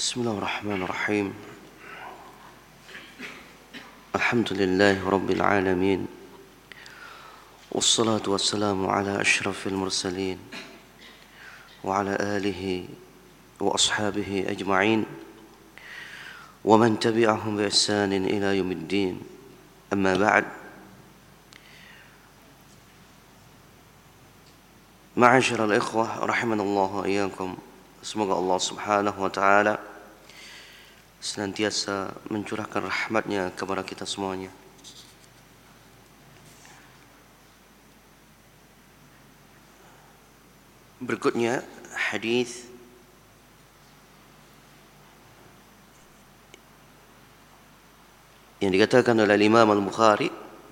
بسم الله الرحمن الرحيم الحمد لله رب العالمين والصلاة والسلام على أشرف المرسلين وعلى آله وأصحابه أجمعين ومن تبعهم بإحسان إلى يوم الدين أما بعد معاشر الإخوة رحمنا الله وإياكم. Semoga Allah Subhanahu wa Ta'ala senantiasa mencurahkan rahmatnya kepada kita semuanya. Berikutnya hadis yang dikatakan oleh Imam Al-Bukhari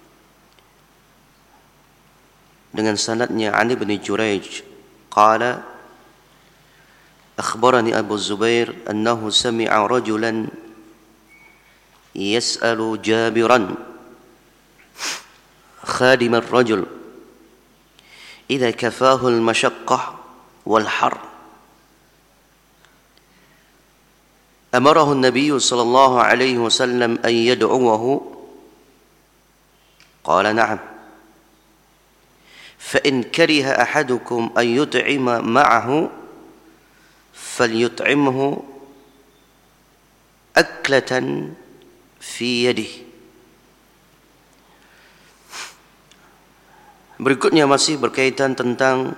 dengan sanadnya an Ibnu Jurayj qala أخبرني أبو الزبير أنه سمع رجلا يسأل جابرا خادم الرجل إذا كفاه المشقة والحر أمره النبي صلى الله عليه وسلم أن يدعوه قال نعم فإن كره أحدكم أن يطعم معه فليطعمه أكلة في يده. Berikutnya masih berkaitan tentang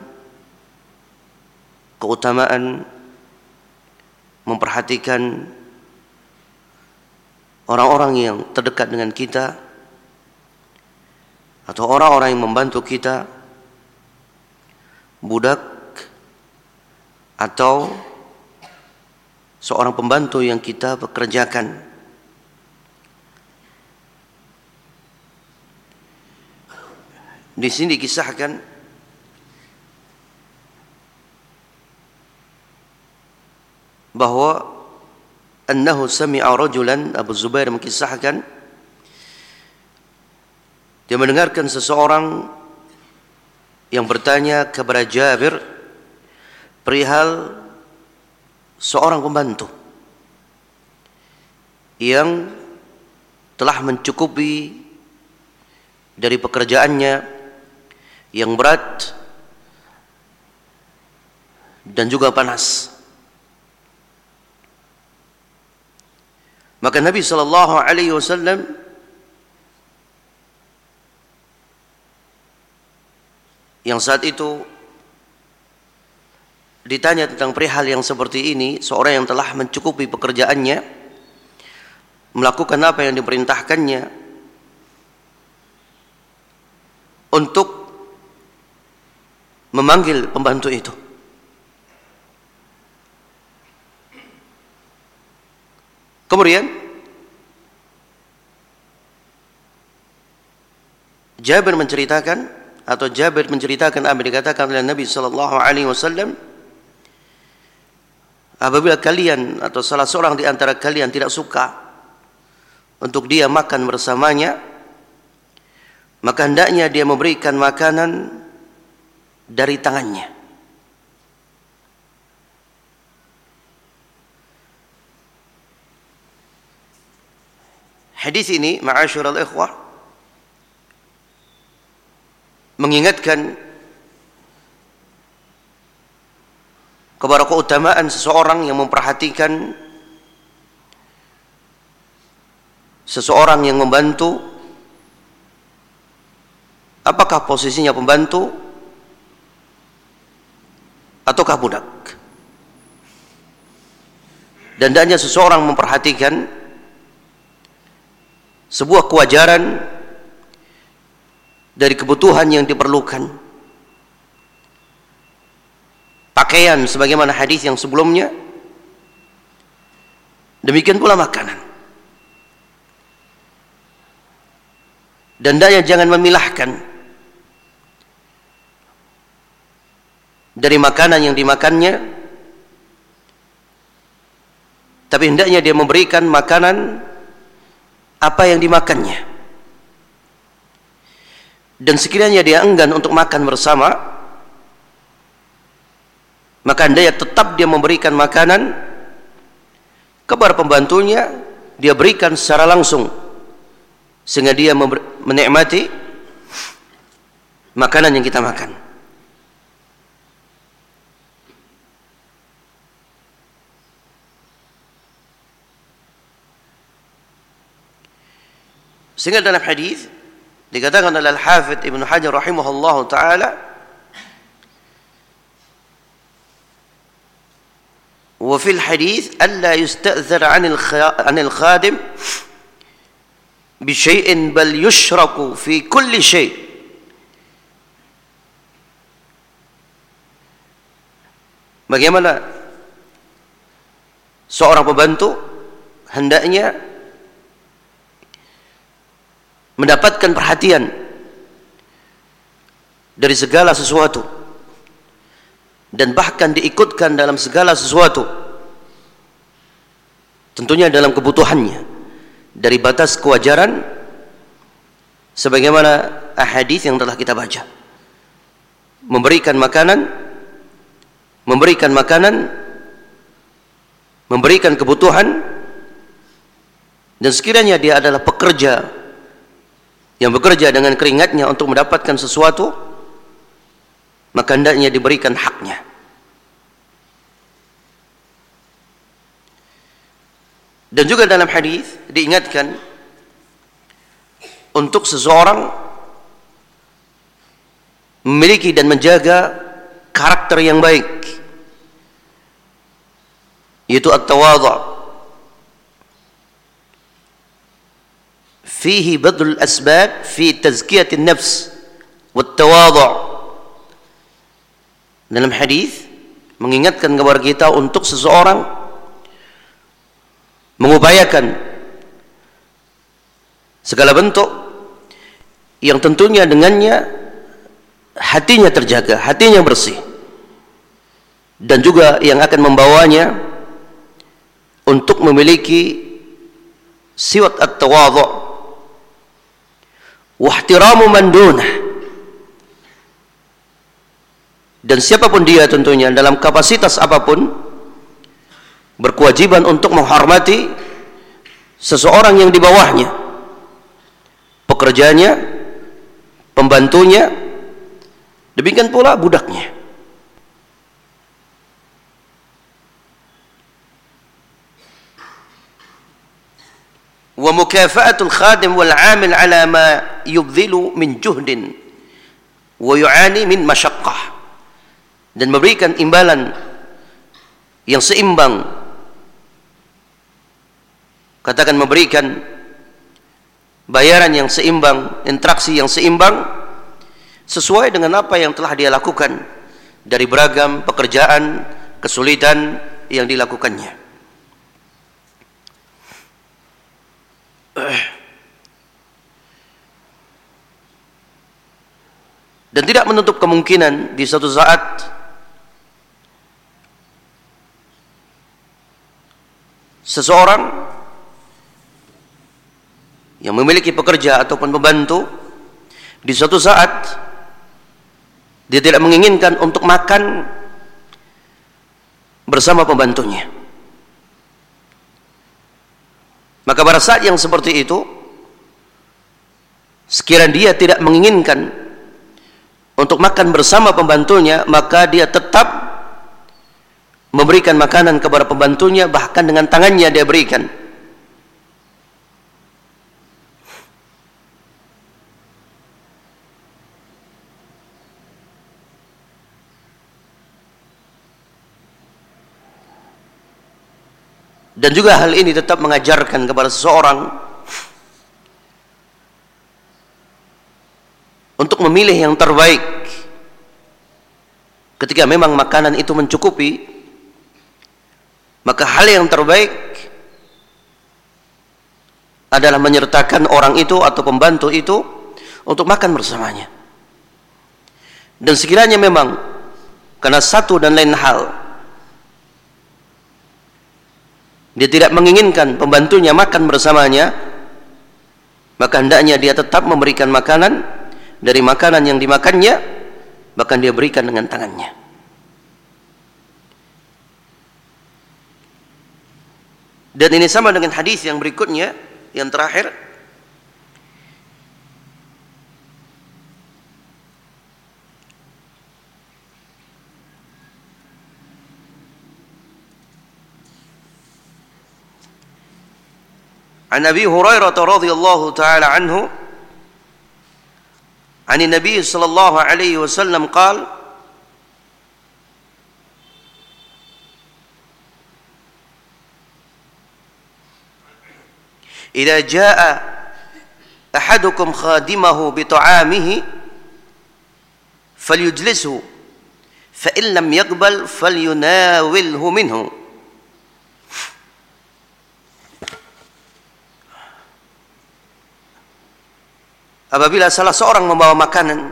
keutamaan memperhatikan orang-orang yang terdekat dengan kita atau orang-orang yang membantu kita, budak atau seorang pembantu yang kita pekerjakan. Di sini dikisahkan bahwa annahu sami'a rajulan, Abu Zubair mengkisahkan dia mendengarkan seseorang yang bertanya kepada Jabir perihal seorang pembantu yang telah mencukupi dari pekerjaannya yang berat dan juga panas. Maka Nabi sallallahu alaihi wasallam yang saat itu ditanya tentang perihal yang seperti ini, seorang yang telah mencukupi pekerjaannya melakukan apa yang diperintahkannya untuk memanggil pembantu itu. Kemudian Jabir menceritakan apa yang dikatakan oleh Nabi sallallahu alaihi wasallam, apabila kalian atau salah seorang di antara kalian tidak suka untuk dia makan bersamanya, maka hendaknya dia memberikan makanan dari tangannya. Hadis ini, ma'asyiral ikhwah, mengingatkan kepada keutamaan seseorang yang memperhatikan seseorang yang membantu, apakah posisinya pembantu ataukah budak. Dan hendaknya seseorang memperhatikan sebuah kewajaran dari kebutuhan yang diperlukan. Pakaian sebagaimana hadis yang sebelumnya, demikian pula makanan. Dan hendaknya jangan memilahkan dari makanan yang dimakannya, tapi hendaknya dia memberikan makanan apa yang dimakannya. Dan sekiranya dia enggan untuk makan bersama, maka hendaknya tetap dia memberikan makanan kepada pembantunya dia berikan secara langsung, sehingga dia menikmati makanan yang kita makan. Sehingga dalam hadis dikatakan oleh Al-Hafidz Ibnu Hajar rahimahullahu taala, wa fil hadis alla yusta'dzar 'anil khadim bi syai'in bal yushraku fi kulli syai'. Bagaimana seorang pembantu hendaknya mendapatkan perhatian dari segala sesuatu dan bahkan diikutkan dalam segala sesuatu, tentunya dalam kebutuhannya, dari batas kewajaran sebagaimana hadis yang telah kita baca. Memberikan makanan, memberikan kebutuhan, dan sekiranya dia adalah pekerja yang bekerja dengan keringatnya untuk mendapatkan sesuatu, maka hendaknya diberikan haknya. Dan juga dalam hadis diingatkan untuk seseorang memiliki dan menjaga karakter yang baik, yaitu at-tawadhu. Fihi badlul asbab fi tazkiyatin nafs wat-tawadhu. Dalam hadis mengingatkan kepada kita untuk seseorang mengupayakan segala bentuk yang tentunya dengannya hatinya terjaga, hatinya bersih, dan juga yang akan membawanya untuk memiliki sifat at-tawadhu wa ihtiramu man dunah. Dan siapapun dia tentunya dalam kapasitas apapun berkewajiban untuk menghormati seseorang yang di bawahnya, pekerjanya, pembantunya, demikian pula budaknya. Wa mukafa'atul khadim wal 'amil 'ala ma yubdhilu min juhdin wa yu'ani min masyaqqah. Dan memberikan imbalan yang seimbang, katakan memberikan bayaran yang seimbang, interaksi yang seimbang sesuai dengan apa yang telah dia lakukan dari beragam pekerjaan, kesulitan yang dilakukannya. Dan tidak menutup kemungkinan di suatu saat seseorang yang memiliki pekerja ataupun pembantu di suatu saat dia tidak menginginkan untuk makan bersama pembantunya. Maka pada saat yang seperti itu, sekiranya dia tidak menginginkan untuk makan bersama pembantunya, maka dia tetap memberikan makanan kepada pembantunya, bahkan dengan tangannya dia berikan. Dan juga hal ini tetap mengajarkan kepada seseorang untuk memilih yang terbaik ketika memang makanan itu mencukupi. Maka hal yang terbaik adalah menyertakan orang itu atau pembantu itu untuk makan bersamanya. Dan sekiranya memang karena satu dan lain hal dia tidak menginginkan pembantunya makan bersamanya, maka hendaknya dia tetap memberikan makanan dari makanan yang dimakannya, bahkan dia berikan dengan tangannya. Dan ini sama dengan hadis yang berikutnya, yang terakhir. An Abi Hurairah radhiyallahu ta'ala anhu, عن النبي صلى الله عليه وسلم قال: إذا جاء أحدكم خادمه بطعامه فليجلسه فإن لم يقبل فليناوله منه. Apabila salah seorang membawa makanan,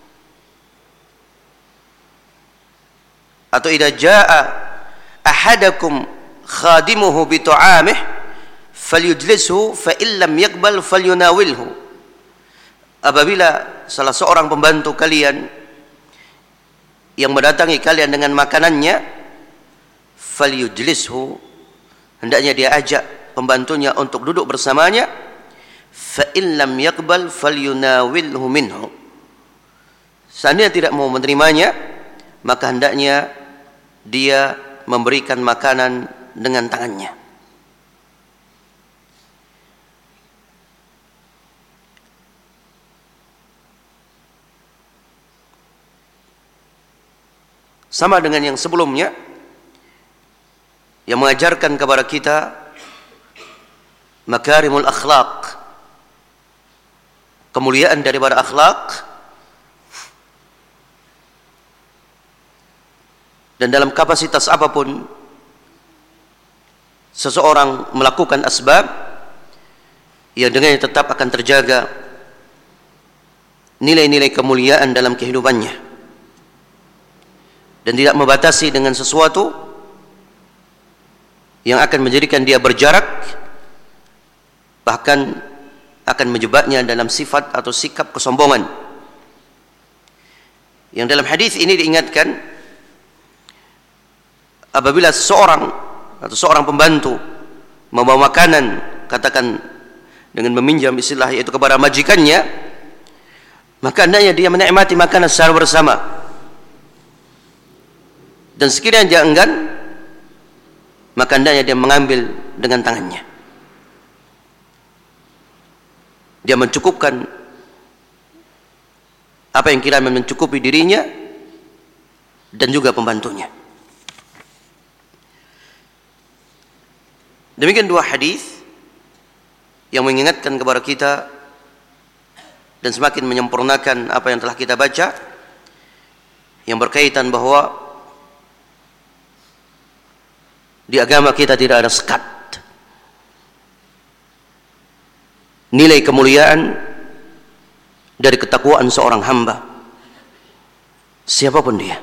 atau idza jaa ahadakum khadimuhu bi ta'amih falyujlishu fa in lam yaqbal falyunawilhu. Apabila salah seorang pembantu kalian yang mendatangi kalian dengan makanannya, falyujlishu, hendaknya dia ajak pembantunya untuk duduk bersamanya. Fa in lam yaqbal falyunawilhu minhu. Seandainya tidak mau menerimanya, maka hendaknya dia memberikan makanan dengan tangannya. Sama dengan yang sebelumnya, yang mengajarkan kepada kita makarimul akhlaq, kemuliaan daripada akhlak. Dan dalam kapasitas apapun seseorang melakukan asbab, yang dengannya tetap akan terjaga nilai-nilai kemuliaan dalam kehidupannya, dan tidak membatasi dengan sesuatu yang akan menjadikan dia berjarak, bahkan akan menjebaknya dalam sifat atau sikap kesombongan. Yang dalam hadis ini diingatkan, apabila seorang atau seorang pembantu membawa makanan, katakan dengan meminjam istilah yaitu kepada majikannya, maka hendaknya dia menikmati makanan secara bersama. Dan sekiranya dia enggan, maka hendaknya dia mengambil dengan tangannya. Dia mencukupkan apa yang kira mencukupi dirinya dan juga pembantunya. Demikian dua hadis yang mengingatkan kepada kita dan semakin menyempurnakan apa yang telah kita baca, yang berkaitan bahwa di agama kita tidak ada sekat. Nilai kemuliaan dari ketakwaan seorang hamba, siapapun dia.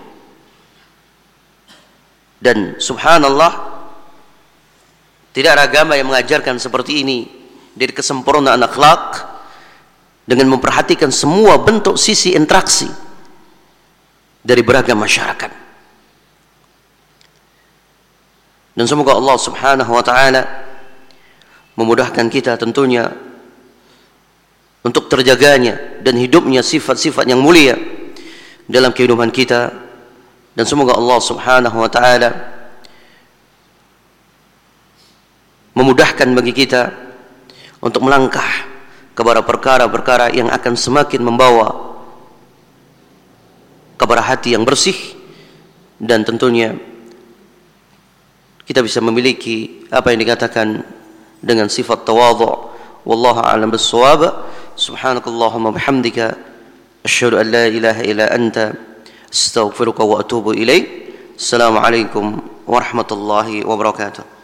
Dan subhanallah, tidak ada agama yang mengajarkan seperti ini, dari kesempurnaan akhlak dengan memperhatikan semua bentuk sisi interaksi dari beragam masyarakat. Dan semoga Allah subhanahu wa ta'ala memudahkan kita tentunya untuk terjaganya dan hidupnya sifat-sifat yang mulia dalam kehidupan kita. Dan semoga Allah subhanahu wa ta'ala memudahkan bagi kita untuk melangkah kepada perkara-perkara yang akan semakin membawa kepada hati yang bersih, dan tentunya kita bisa memiliki apa yang dikatakan dengan sifat tawadhu. Wallahu a'lam bis-shawab. Subhanakallahumma bihamdika asyhadu an la ilaha illa anta astaghfiruka wa atubu ilaik. Assalamualaikum warahmatullahi wabarakatuh.